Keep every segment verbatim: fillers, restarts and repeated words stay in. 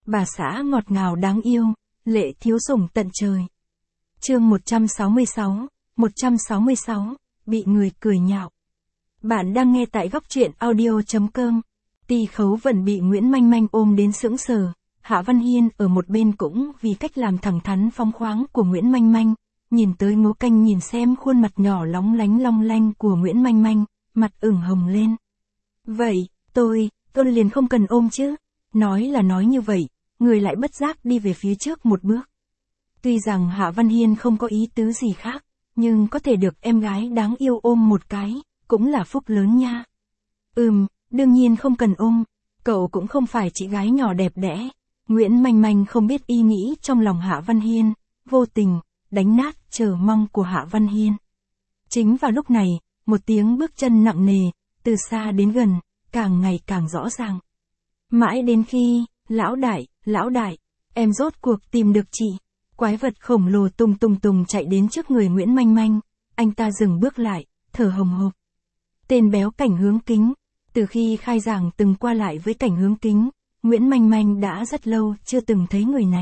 bà xã ngọt ngào đáng yêu, lệ thiếu sủng tận trời. Chương một trăm sáu mươi sáu, một trăm sáu mươi sáu, bị người cười nhạo. Bạn đang nghe tại góc truyện audio chấm com. Ti Khấu Vân bị Nguyễn Manh Manh ôm đến sững sờ, Hạ Văn Hiên ở một bên cũng vì cách làm thẳng thắn phóng khoáng của Nguyễn Manh Manh, nhìn tới ngó canh nhìn xem khuôn mặt nhỏ lóng lánh long lanh của Nguyễn Manh Manh, mặt ửng hồng lên. Vậy, tôi, tôi liền không cần ôm chứ. Nói là nói như vậy, người lại bất giác đi về phía trước một bước. Tuy rằng Hạ Văn Hiên không có ý tứ gì khác, nhưng có thể được em gái đáng yêu ôm một cái, cũng là phúc lớn nha. Ừm, đương nhiên không cần ôm, cậu cũng không phải chị gái nhỏ đẹp đẽ. Nguyễn Manh Manh không biết ý nghĩ trong lòng Hạ Văn Hiên, vô tình, đánh nát chờ mong của Hạ Văn Hiên. Chính vào lúc này, một tiếng bước chân nặng nề, từ xa đến gần, càng ngày càng rõ ràng. Mãi đến khi, lão đại, lão đại, em rốt cuộc tìm được chị. Quái vật khổng lồ tung tung tung chạy đến trước người Nguyễn Manh Manh, anh ta dừng bước lại, thở hồng hộc. Tên béo Cảnh Hướng Kính, từ khi khai giảng từng qua lại với Cảnh Hướng Kính, Nguyễn Manh Manh đã rất lâu chưa từng thấy người này.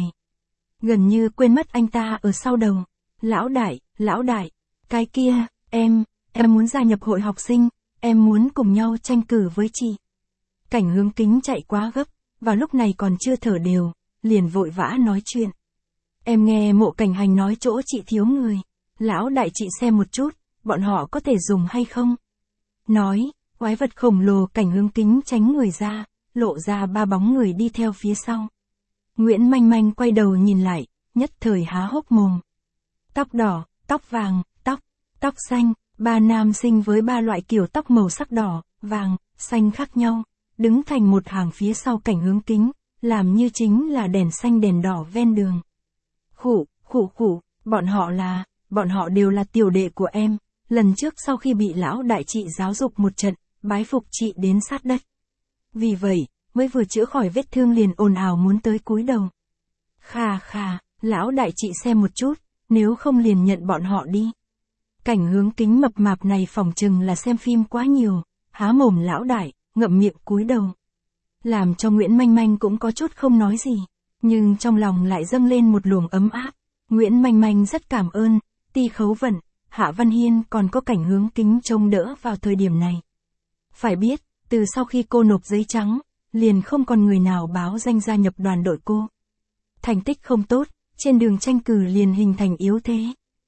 Gần như quên mất anh ta ở sau đầu. Lão đại, lão đại, cái kia, em, em muốn gia nhập hội học sinh, em muốn cùng nhau tranh cử với chị. Cảnh Hướng Kính chạy quá gấp, vào lúc này còn chưa thở đều, liền vội vã nói chuyện. Em nghe Mộ Cảnh Hành nói chỗ chị thiếu người, lão đại chị xem một chút, bọn họ có thể dùng hay không? Nói, quái vật khổng lồ Cảnh Hướng Kính tránh người ra, lộ ra ba bóng người đi theo phía sau. Nguyễn Manh Manh quay đầu nhìn lại, nhất thời há hốc mồm. Tóc đỏ, tóc vàng, tóc, tóc xanh, ba nam sinh với ba loại kiểu tóc màu sắc đỏ, vàng, xanh khác nhau, đứng thành một hàng phía sau Cảnh Hướng Kính, làm như chính là đèn xanh đèn đỏ ven đường. Khụ, khụ khụ, bọn họ là, bọn họ đều là tiểu đệ của em, lần trước sau khi bị lão đại chị giáo dục một trận, bái phục chị đến sát đất. Vì vậy, mới vừa chữa khỏi vết thương liền ồn ào muốn tới cúi đầu. Khà khà, lão đại chị xem một chút, nếu không liền nhận bọn họ đi. Cảnh Hướng Kính mập mạp này phỏng chừng là xem phim quá nhiều, há mồm lão đại, ngậm miệng cúi đầu. Làm cho Nguyễn Manh Manh cũng có chút không nói gì, nhưng trong lòng lại dâng lên một luồng ấm áp. Nguyễn Manh Manh rất cảm ơn, Ti Khấu Vân, Hạ Văn Hiên còn có Cảnh Hướng Kính trông đỡ vào thời điểm này. Phải biết, từ sau khi cô nộp giấy trắng, liền không còn người nào báo danh gia nhập đoàn đội cô. Thành tích không tốt, trên đường tranh cử liền hình thành yếu thế.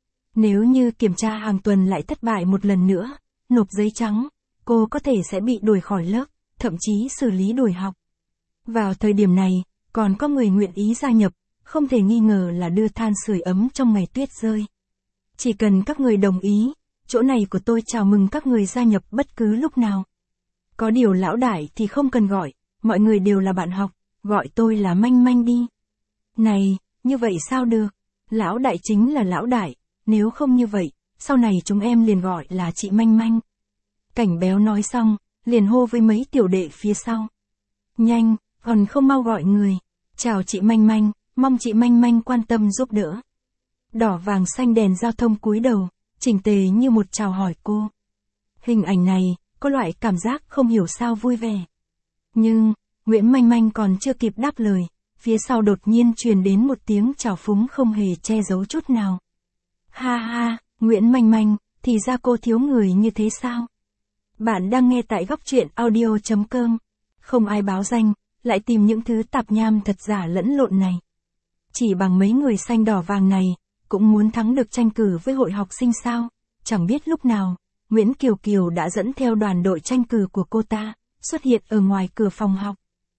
Nếu như kiểm tra hàng tuần lại thất bại một lần nữa, nộp giấy trắng, cô có thể sẽ bị đuổi khỏi lớp, thậm chí xử lý đuổi học. Vào thời điểm này, còn có người nguyện ý gia nhập, không thể nghi ngờ là đưa than sưởi ấm trong ngày tuyết rơi. Chỉ cần các người đồng ý, chỗ này của tôi chào mừng các người gia nhập bất cứ lúc nào. Có điều lão đại thì không cần gọi, mọi người đều là bạn học, gọi tôi là Manh Manh đi. Này, như vậy sao được? Lão đại chính là lão đại, nếu không như vậy, sau này chúng em liền gọi là chị Manh Manh. Cảnh béo nói xong, liền hô với mấy tiểu đệ phía sau. Nhanh, còn không mau gọi người. Chào chị Manh Manh, mong chị Manh Manh quan tâm giúp đỡ. Đỏ vàng xanh đèn giao thông cúi đầu, chỉnh tề như một chào hỏi cô. Hình ảnh này, có loại cảm giác không hiểu sao vui vẻ. Nhưng, Nguyễn Manh Manh còn chưa kịp đáp lời, phía sau đột nhiên truyền đến một tiếng chào phúng không hề che giấu chút nào. Ha ha, Nguyễn Manh Manh, thì ra cô thiếu người như thế sao? Bạn đang nghe tại góc truyện audio chấm com. Không ai báo danh, lại tìm những thứ tạp nham thật giả lẫn lộn này. Chỉ bằng mấy người xanh đỏ vàng này, cũng muốn thắng được tranh cử với hội học sinh sao? Chẳng biết lúc nào, Nguyễn Kiều Kiều đã dẫn theo đoàn đội tranh cử của cô ta, xuất hiện ở ngoài cửa phòng học.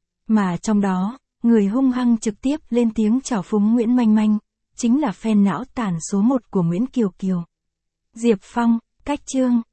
Mà trong đó, người hung hăng trực tiếp lên tiếng chào phúng Nguyễn Manh Manh, chính là fan não tàn số một của Nguyễn Kiều Kiều. Diệp Phong, Cách Chương.